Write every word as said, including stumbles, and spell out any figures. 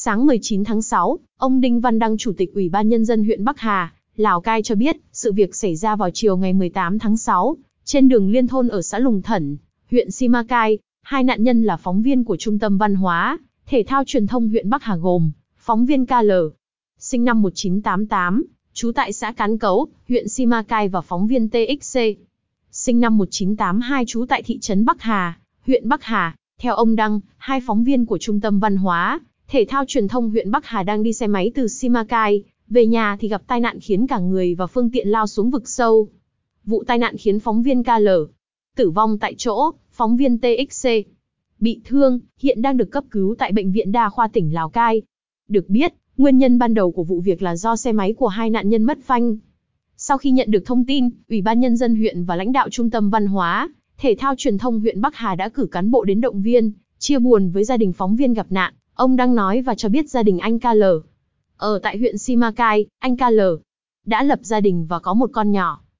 Sáng mười chín tháng sáu, ông Đinh Văn Đăng, Chủ tịch Ủy ban Nhân dân huyện Bắc Hà, Lào Cai cho biết, sự việc xảy ra vào chiều ngày mười tám tháng sáu, trên đường liên thôn ở xã Lùng Thẩn, huyện Simacai. Hai nạn nhân là phóng viên của Trung tâm Văn hóa, Thể thao Truyền thông huyện Bắc Hà gồm, phóng viên ca lờ, sinh năm một nghìn chín trăm tám mươi tám, trú tại xã Cán Cấu, huyện Simacai và phóng viên tê ích xê, sinh năm một nghìn chín trăm tám mươi hai, trú tại thị trấn Bắc Hà, huyện Bắc Hà. Theo ông Đăng, hai phóng viên của Trung tâm Văn hóa, Thể thao Truyền thông huyện Bắc Hà đang đi xe máy từ Simacai về nhà thì gặp tai nạn khiến cả người và phương tiện lao xuống vực sâu. Vụ tai nạn khiến phóng viên ca lờ tử vong tại chỗ, phóng viên tê ích xê bị thương, hiện đang được cấp cứu tại Bệnh viện Đa khoa tỉnh Lào Cai. Được biết, nguyên nhân ban đầu của vụ việc là do xe máy của hai nạn nhân mất phanh. Sau khi nhận được thông tin, Ủy ban Nhân dân huyện và lãnh đạo Trung tâm Văn hóa, Thể thao Truyền thông huyện Bắc Hà đã cử cán bộ đến động viên, chia buồn với gia đình phóng viên gặp nạn. Ông Đăng nói và cho biết gia đình anh ca lờ ở tại huyện Simacai, anh ca lờ đã lập gia đình và có một con nhỏ.